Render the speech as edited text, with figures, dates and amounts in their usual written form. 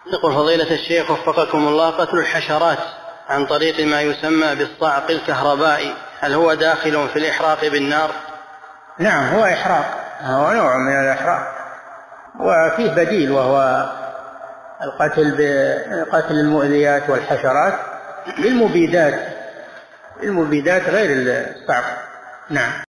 يقول فضيلة الشيخ وفقكم الله، قتل الحشرات عن طريق ما يسمى بالصعق الكهربائي هل هو داخل في الإحراق بالنار؟ نعم، هو إحراق، هو نوع من الإحراق، وفيه بديل وهو قتل المؤذيات والحشرات بالمبيدات غير الصعق. نعم.